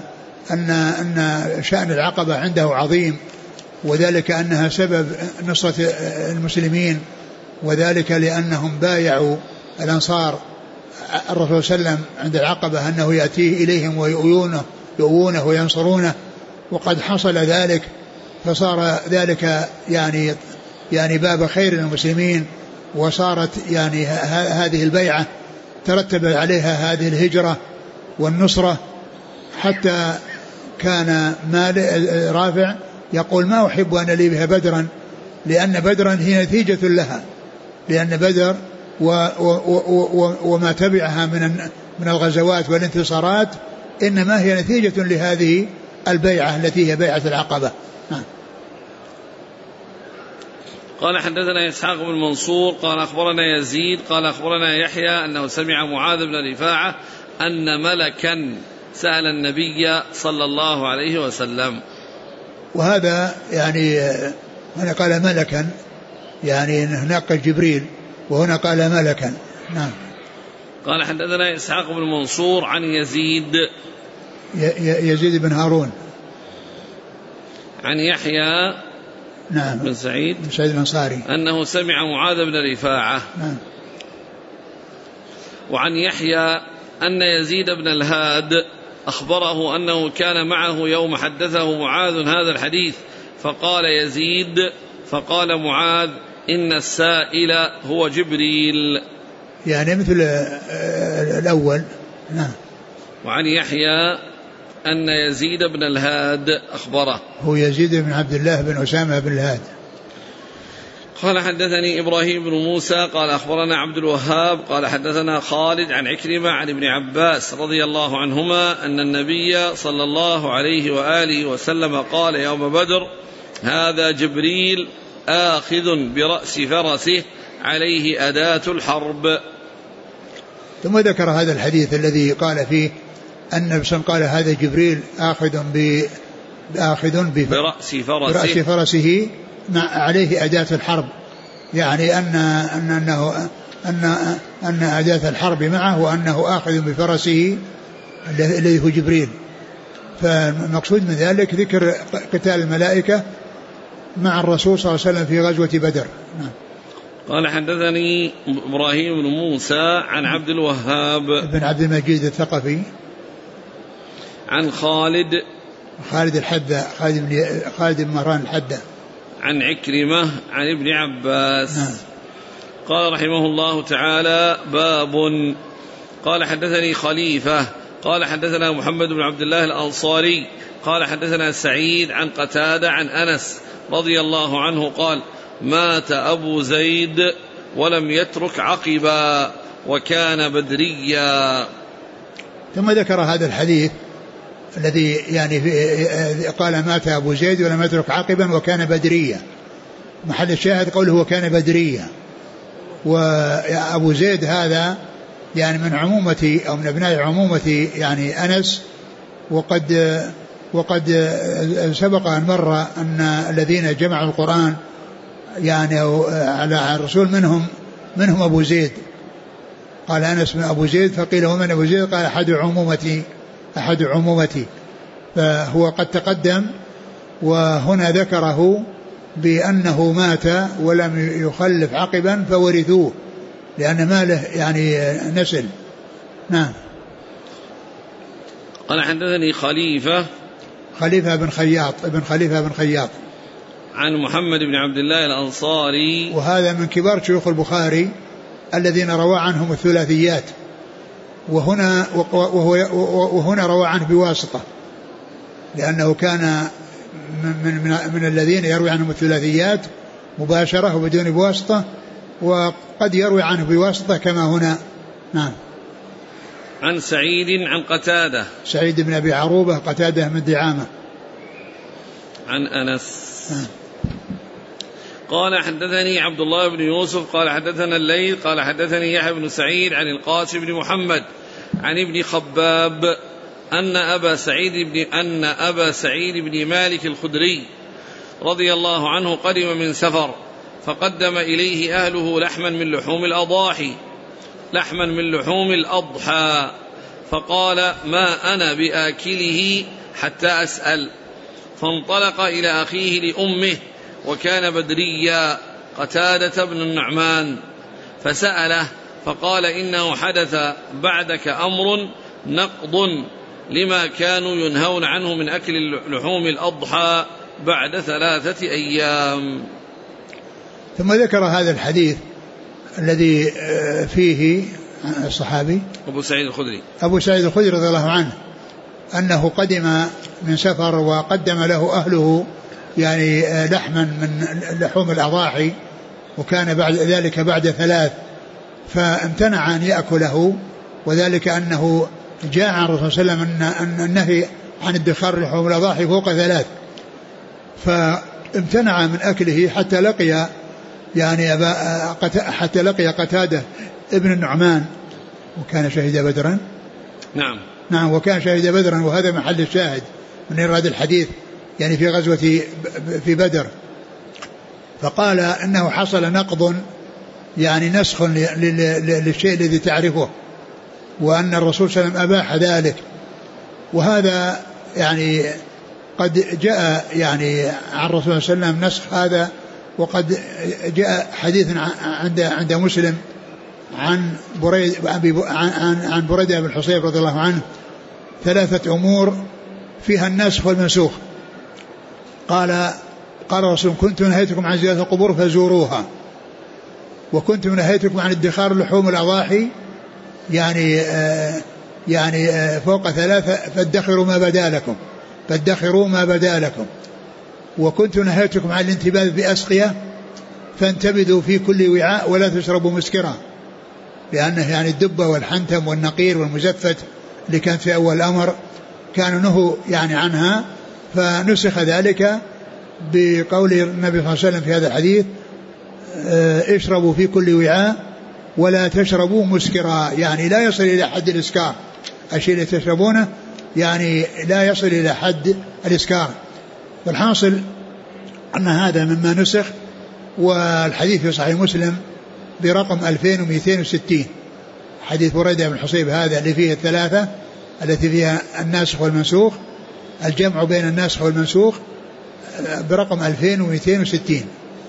أن شأن العقبة عنده عظيم، وذلك أنها سبب نصرة المسلمين، وذلك لأنهم بايعوا الأنصار الرسول صلى الله عليه وسلم عند العقبة أنه يأتيه إليهم ويؤونه وينصرونه، وقد حصل ذلك، فصار ذلك يعني باب خير للمسلمين، وصارت يعني هذه البيعة ترتب عليها هذه الهجرة والنصرة، حتى كان رافع يقول ما أحب أن لي بها بدرا، لأن بدرا هي نتيجة لها، لأن بدر وما تبعها من الغزوات والانتصارات إنما هي نتيجة لهذه البيعة التي هي بيعة العقبة. قال حدثنا إسحاق بن منصور قال أخبرنا يزيد قال أخبرنا يحيى أنه سمع معاذ بن رفاعة أن ملكا سأل النبي صلى الله عليه وسلم. وهذا يعني هنا قال ملكا، يعني هناك قال جبريل وهنا قال ملكا. نعم. قال حدثنا إسحاق بن منصور عن يزيد بن هارون عن يحيى نعم بن سعيد الأنصاري أنه سمع معاذ بن رفاعة. نعم. وعن يحيى أن يزيد بن الهاد أخبره أنه كان معه يوم حدثه معاذ هذا الحديث، فقال يزيد فقال معاذ إن السائل هو جبريل، يعني مثل الأول. نعم. وعن يحيى أن يزيد بن الهاد أخبره، هو يزيد بن عبد الله بن أسامة بن الهاد. قال حدثني إبراهيم بن موسى قال أخبرنا عبد الوهاب قال حدثنا خالد عن عكرمة عن ابن عباس رضي الله عنهما أن النبي صلى الله عليه وآله وسلم قال يوم بدر هذا جبريل آخذ برأس فرسه عليه أداة الحرب. ثم ذكر هذا الحديث الذي قال فيه أن النبي صلى الله عليه وسلم قال هذا جبريل آخذ برأس فرسه عليه أداة الحرب، يعني أن أداة الحرب معه وأنه آخذ بفرسه الذي هو جبريل. فالمقصود من ذلك ذكر قتال الملائكة مع الرسول صلى الله عليه وسلم في غزوة بدر. نعم. قال حدثني إبراهيم بن موسى عن عبد الوهاب بن عبد المجيد الثقفي عن خالد الحدة خالد بن مهران الحدة عن عكرمة عن ابن عباس. نعم. قال رحمه الله تعالى باب. قال حدثني خليفة قال حدثنا محمد بن عبد الله الأنصاري قال حدثنا سعيد عن قتادة عن أنس رضي الله عنه قال مات أبو زيد ولم يترك عقبا وكان بدريا. ثم ذكر هذا الحديث الذي يعني قال مات أبو زيد ولم يترك عقبا وكان بدريا. محل الشاهد قوله وكان بدريا. وأبو زيد هذا يعني من عمومة أو من أبناء عمومة يعني أنس. وقد سبق أن مر أن الذين جمعوا القرآن يعني على الرسول منهم أبو زيد. قال أنس من أبو زيد، فقيل ومن أبو زيد؟ قال أحد عمومتي. فهو قد تقدم، وهنا ذكره بأنه مات ولم يخلف عقبا فورثوه، لأن ماله يعني نسل. نعم. قال حدثني خليفة بن خياط عن محمد بن عبد الله الأنصاري، وهذا من كبار شيوخ البخاري الذين روى عنهم الثلاثيات، وهنا روى عنه بواسطة، لأنه كان من الذين يروي عنهم الثلاثيات مباشرة وبدون بواسطة، وقد يروي عنه بواسطة كما هنا. نعم. عن سعيد عن قتادة، سعيد بن أبي عروبة، قتادة من دعامة، عن أنس. قال حدثني عبد الله بن يوسف قال حدثنا الليث قال حدثني يحيى بن سعيد عن القاسم بن محمد عن ابن خباب أن أبا سعيد بن مالك الخدري رضي الله عنه قدم من سفر، فقدم إليه أهله لحما من لحوم الأضحى، فقال ما أنا بآكله حتى أسأل، فانطلق إلى أخيه لأمه وكان بدريا قتادة بن النعمان، فسأله فقال إنه حدث بعدك أمر نقض لما كانوا ينهون عنه من أكل لحوم الأضحى بعد 3 أيام. ثم ذكر هذا الحديث الذي فيه الصحابي أبو سعيد الخدري رضي الله عنه أنه قدم من سفر وقدم له أهله يعني لحما من لحوم الأضاحي، وكان بعد ذلك بعد 3، فامتنع أن يأكله، وذلك أنه جاء عن الرسول صلى الله عليه وسلم أن النهي عن ادخار لحوم الأضاحي فوق 3، فامتنع من أكله حتى لقي قتادة ابن النعمان، وكان شهد بدرا. نعم وكان شهد بدرا، وهذا محل الشاهد من إيراد الحديث، يعني في غزوة في بدر. فقال إنه حصل نقض، يعني نسخ للشيء الذي تعرفه، وأن الرسول صلى الله عليه وسلم أباح ذلك. وهذا يعني قد جاء يعني عن الرسول صلى الله عليه وسلم نسخ هذا، وقد جاء حديث عند مسلم عن بريدة بن الحصيب رضي الله عنه 3 أمور فيها الناسخ والمنسوخ. قال الرسول كنت نهيتكم عن زيارة القبور فزوروها، وكنت نهيتكم عن ادخار لحوم الأضاحي يعني فوق 3 فادخروا ما بدا لكم، وكنت نهيتكم عن الانتباذ بأسقية فانتبذوا في كل وعاء ولا تشربوا مسكرا، لأنه يعني الدبة والحنتم والنقير والمزفت اللي كانت في أول الأمر كانوا نهوا يعني عنها، فنسخ ذلك بقول النبي صلى الله عليه وسلم في هذا الحديث اشربوا في كل وعاء ولا تشربوا مسكرا، يعني لا يصل إلى حد الإسكار، الشيء اللي تشربونه يعني لا يصل إلى حد الإسكار. والحاصل أن هذا مما نسخ، والحديث في صحيح مسلم برقم 2260 حديث بريدة بن الحصيب هذا اللي فيه 3 التي فيها الناسخ والمنسوخ، الجمع بين الناسخ والمنسوخ برقم 2260.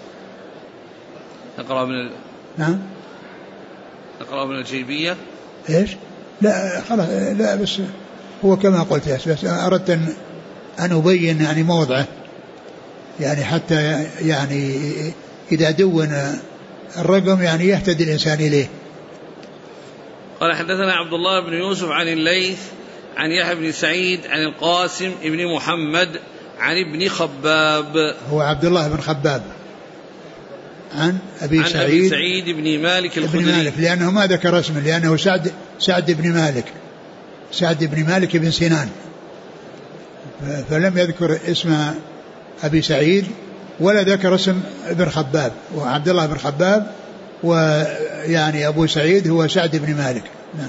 نعم نقرأ من الجيبية. إيش؟ لا خلاص، لا بس هو كما قلت، بس أردت أن أبين يعني موضعه، يعني حتى يعني إذا دون الرقم يعني يهتدي الإنسان إليه. قال حدثنا عبد الله بن يوسف عن الليث عن يحيى بن سعيد عن القاسم بن محمد عن ابن خباب، هو عبد الله بن خباب، عن أبي سعيد بن مالك الخدري، لأنه ما ذكر اسمه، لأنه سعد بن مالك بن سنان، فلم يذكر اسم أبي سعيد ولا ذكر اسم ابن خباب، وعبد الله بن خباب، ويعني أبو سعيد هو سعد بن مالك. نعم.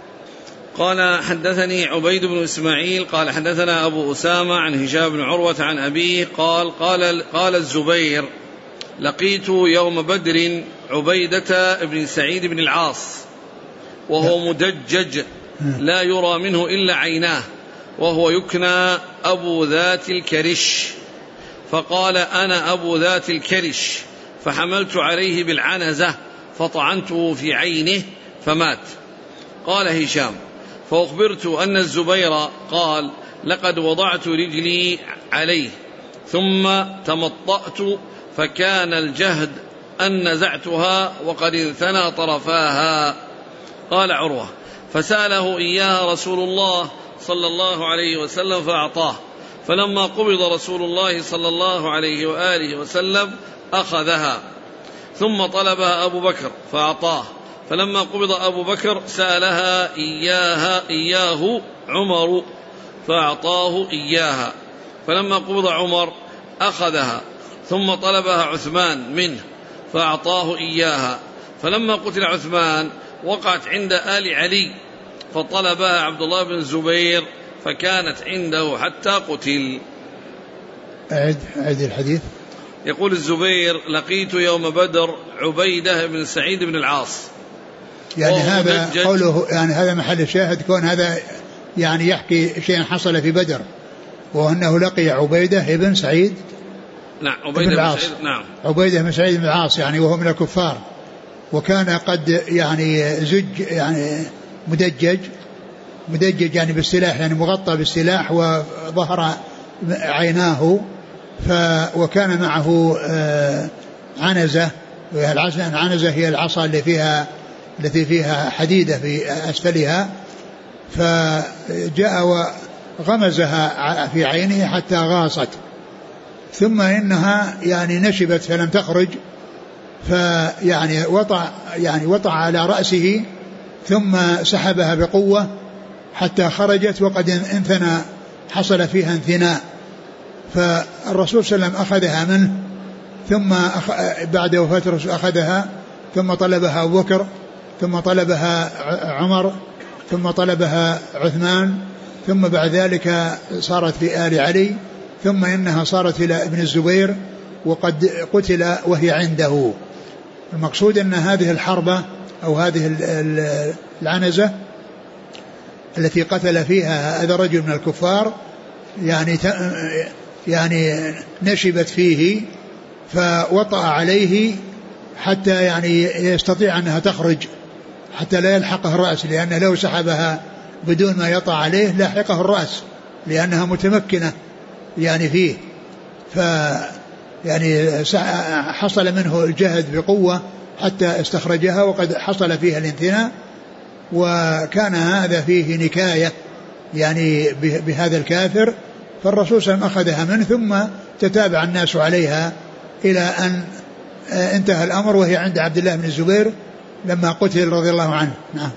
قال حدثني عبيد بن إسماعيل قال حدثنا أبو أسامة عن هشام بن عروة عن أبيه قال الزبير لقيت يوم بدر عبيدة بن سعيد بن العاص وهو مدجج لا يرى منه إلا عيناه وهو يكنى أبو ذات الكرش، فقال أنا أبو ذات الكرش، فحملت عليه بالعنزة فطعنته في عينه فمات. قال هشام فأخبرت أن الزبير قال لقد وضعت رجلي عليه ثم تمطأت فكان الجهد أن نزعتها وقد انثنى طرفاها. قال عروة فسأله إياها رسول الله صلى الله عليه وسلم فأعطاه، فلما قبض رسول الله صلى الله عليه وآله وسلم أخذها، ثم طلبها أبو بكر فأعطاه، فلما قبض أبو بكر سألها إياه عمر فأعطاه إياها، فلما قبض عمر أخذها، ثم طلبها عثمان منه فأعطاه إياها، فلما قتل عثمان وقعت عند آل علي فطلبها عبد الله بن الزبير فكانت عنده حتى قتل. أعد الحديث. يقول الزبير لقيت يوم بدر عبيدة بن سعيد بن العاص، يعني هذا قوله، يعني هذا محل الشاهد، كون هذا يعني يحكي شيء حصل في بدر، وأنه لقي عبيدة بن سعيد نعم عبيدة بن سعيد نعم عبيدة بن سعيد بن العاص، يعني وهو من الكفار، وكان قد يعني زج يعني مدجج يعني بالسلاح، يعني مغطى بالسلاح وظهر عيناه، وكان معه عنزة. العنزة هي العصا التي فيها حديدة في أسفلها، فجاء وغمزها في عينه حتى غاصت، ثم إنها يعني نشبت فلم تخرج، فيعني وطع على رأسه ثم سحبها بقوة حتى خرجت وقد انثنى، حصل فيها انثناء، فالرسول صلى الله عليه وسلم أخذها منه، ثم بعد وفاة الرسول أخذها، ثم طلبها أبو بكر، ثم طلبها عمر، ثم طلبها عثمان، ثم بعد ذلك صارت في آل علي، ثم إنها صارت إلى ابن الزبير وقد قتل وهي عنده. المقصود أن هذه الحربة أو هذه العنزة التي قتل فيها هذا الرجل من الكفار يعني نشبت فيه، فوطأ عليه حتى يعني يستطيع أنها تخرج حتى لا يلحقه الرأس، لأنه لو سحبها بدون ما يطأ عليه لاحقه الرأس لأنها متمكنة يعني فيه، يعني حصل منه الجهد بقوة حتى استخرجها وقد حصل فيها الانثناء، وكان هذا فيه نكاية يعني بهذا الكافر، فالرسول صلى الله عليه وسلم أخذها منه، ثم تتابع الناس عليها إلى أن انتهى الأمر وهي عند عبد الله بن الزبير لما قتل رضي الله عنه. نعم.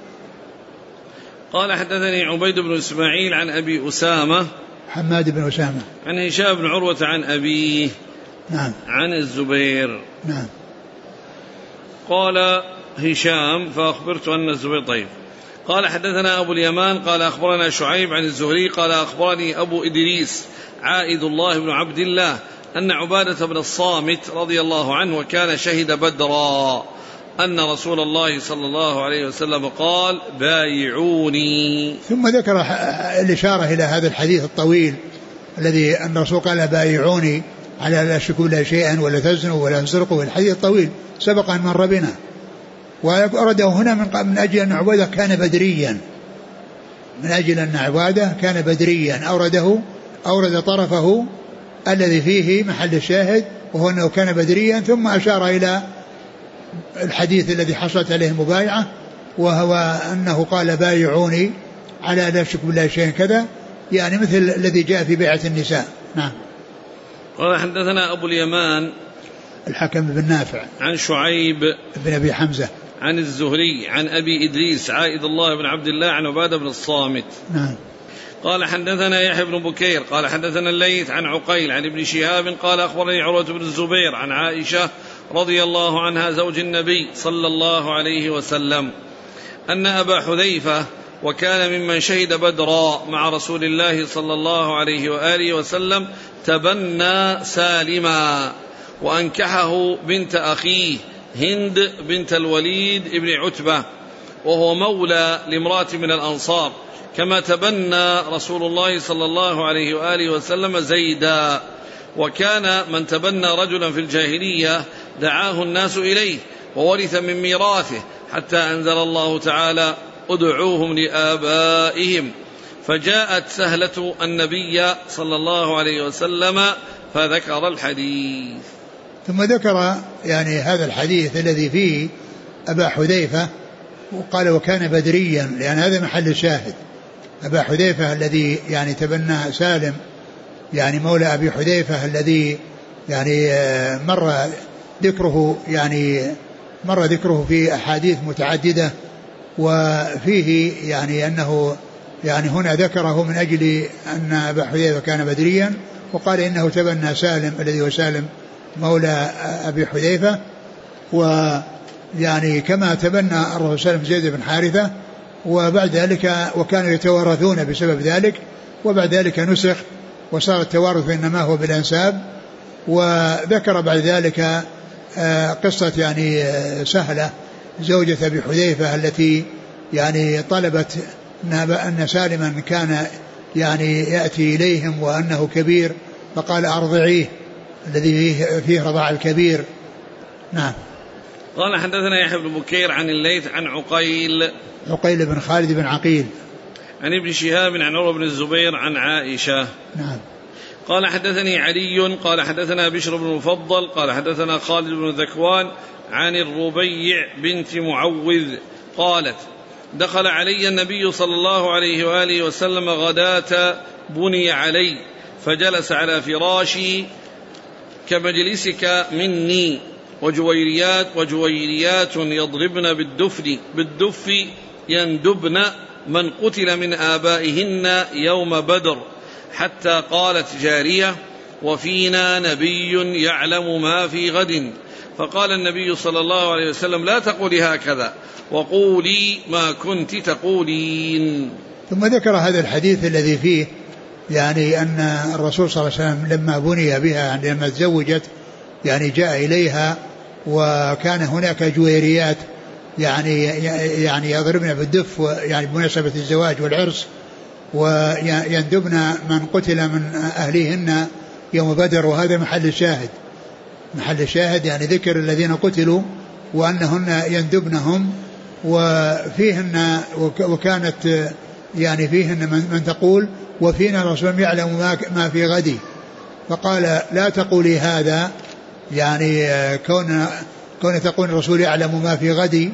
قال حدثني عبيد بن إسماعيل عن أبي أسامة حماد بن أسامة عن هشام بن عروة عن أبيه نعم عن الزبير نعم. قال هشام فأخبرت أن الزبير طيب. قال حدثنا أبو اليمان قال أخبرنا شعيب عن الزهري قال أخبرني أبو إدريس عائد الله بن عبد الله أن عبادة بن الصامت رضي الله عنه وكان شهد بدرا أن رسول الله صلى الله عليه وسلم قال بايعوني، ثم ذكر الإشارة إلى هذا الحديث الطويل الذي أن الرسول قال بايعوني على لا تشركوا لا شيئا ولا تزنوا ولا تسرقوا، الحديث الطويل سبق أن مر بنا، وأرده هنا من أجل أن عبادة كان بدريا، من أجل أن عبادة كان بدريا أورد طرفه الذي فيه محل الشاهد، وهو أنه كان بدريا، ثم أشار إلى الحديث الذي حصلت عليه المبايعة، وهو أنه قال بايعوني على لا شك بالله شيئا كذا، يعني مثل الذي جاء في بيعة النساء. نعم. قال حدثنا أبو اليمان الحكم بن نافع عن شعيب بن أبي حمزة عن الزهري عن أبي إدريس عائد الله بن عبد الله عن عبادة بن الصامت. نعم. قال حدثنا يحيى بن بكير قال حدثنا الليث عن عقيل عن ابن شهاب قال أخبرني عروة بن الزبير عن عائشة رضي الله عنها زوج النبي صلى الله عليه وسلم أن أبا حذيفة وكان ممن شهد بدرا مع رسول الله صلى الله عليه وآله وسلم تبنى سالما وأنكحه بنت أخيه هند بنت الوليد ابن عتبة، وهو مولى لامرأة من الأنصار، كما تبنى رسول الله صلى الله عليه وآله وسلم زيدا. وكان من تبنى رجلا في الجاهلية دعاه الناس إليه وورث من ميراثه، حتى أنزل الله تعالى ادعوهم لآبائهم، فجاءت سهلة النبي صلى الله عليه وسلم فذكر الحديث. ثم ذكر يعني هذا الحديث الذي فيه أبا حذيفة، وقال وكان بدريا، لأن هذا محل الشاهد. أبا حذيفة الذي يعني تبنى سالم يعني مولى أبي حذيفة الذي يعني مر ذكره في أحاديث متعددة، وفيه يعني أنه يعني هنا ذكره من أجل أن أبا حذيفة كان بدريا، وقال إنه تبنى سالم الذي هو سالم مولى أبي حذيفة، ويعني كما تبنى الرسول صلى الله عليه وسلم زيد بن حارثة، وبعد ذلك وكانوا يتوارثون بسبب ذلك، وبعد ذلك نسخ وصار التوارث إنما هو بالأنساب. وذكر بعد ذلك قصة يعني سهلة زوجة أبي حذيفة التي يعني طلبت أن سالما كان يعني يأتي إليهم وأنه كبير، فقال أرضعيه، الذي فيه رضاع الكبير. نعم. قال حدثنا يحيى بن بكير عن الليث عن عقيل بن خالد بن عقيل عن ابن شهاب عن عروة بن الزبير عن عائشة. نعم. قال حدثني علي قال حدثنا بشر بن المفضل قال حدثنا خالد بن ذكوان عن الربيع بنت معوذ قالت دخل علي النبي صلى الله عليه وآله وسلم غداة بني علي، فجلس على فراشي كمجلسك مني، وجويريات يضربن بالدف يندبن من قتل من آبائهن يوم بدر، حتى قالت جارية وفينا نبي يعلم ما في غد، فقال النبي صلى الله عليه وسلم لا تقولي هكذا وقولي ما كنت تقولين. ثم ذكر هذا الحديث الذي فيه يعني أن الرسول صلى الله عليه وسلم لما بني بها لما تزوجت يعني جاء إليها، وكان هناك جويريات يعني يضربن بالدف يعني بمناسبة الزواج والعرس، ويندبن من قتل من أهليهن يوم بدر، وهذا محل الشاهد يعني ذكر الذين قتلوا وأنهن يندبنهم، وفيهن وكانت يعني فيهن من تقول وفينا رسول يعلم ما في غدي، فقال لا تقولي هذا يعني كون تقول الرسول يعلم ما في غدي،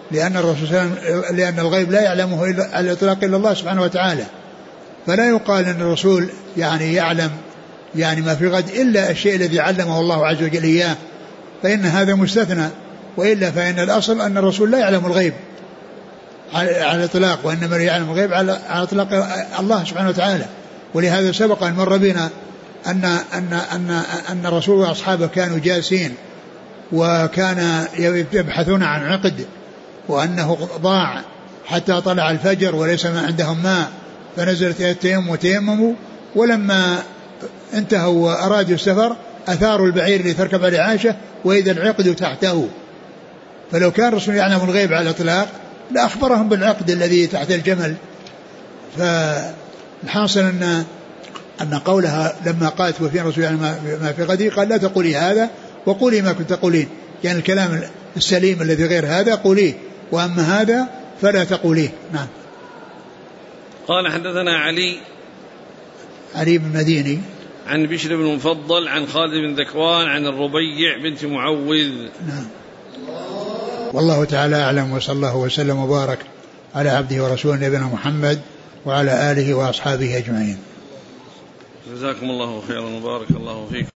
لأن الغيب لا يعلمه على الإطلاق إلا الله سبحانه وتعالى، فلا يقال أن الرسول يعني يعلم يعني ما في غد إلا الشيء الذي علمه الله عز وجل إياه، فإن هذا مستثنى، وإلا فإن الأصل أن الرسول لا يعلم الغيب على الإطلاق، وإنما يعلم الغيب على إطلاق الله سبحانه وتعالى. ولهذا سبق أن مر بنا أن الرسول وأصحابه كانوا جالسين وكان يبحثون عن عقد، وأنه ضاع حتى طلع الفجر وليس ما عندهم ماء، فنزلت التيمم وتيمموا، ولما انتهوا وأرادوا السفر أثاروا البعير اللي تركب عليه عائشة وإذا العقد تحته، فلو كان الرسول يعلم الغيب على الإطلاق لأخبرهم بالعقد الذي تحت الجمل. فالحاصل أن قولها لما قالت وفي الرسول يعلم ما في غدي قال لا تقولي هذا وقولي ما كنت تقولين، يعني الكلام السليم الذي غير هذا قوليه، وأما هذا فلا تقوليه. نعم. قال حدثنا علي بن مديني عن بشر بن المفضل عن خالد بن ذكوان عن الربيع بنت معوذ. نعم. والله تعالى أعلم، وصلى الله وسلم وبارك على عبده ورسوله نبينا محمد وعلى آله وأصحابه أجمعين. جزاكم الله خيرا وبارك الله فيكم.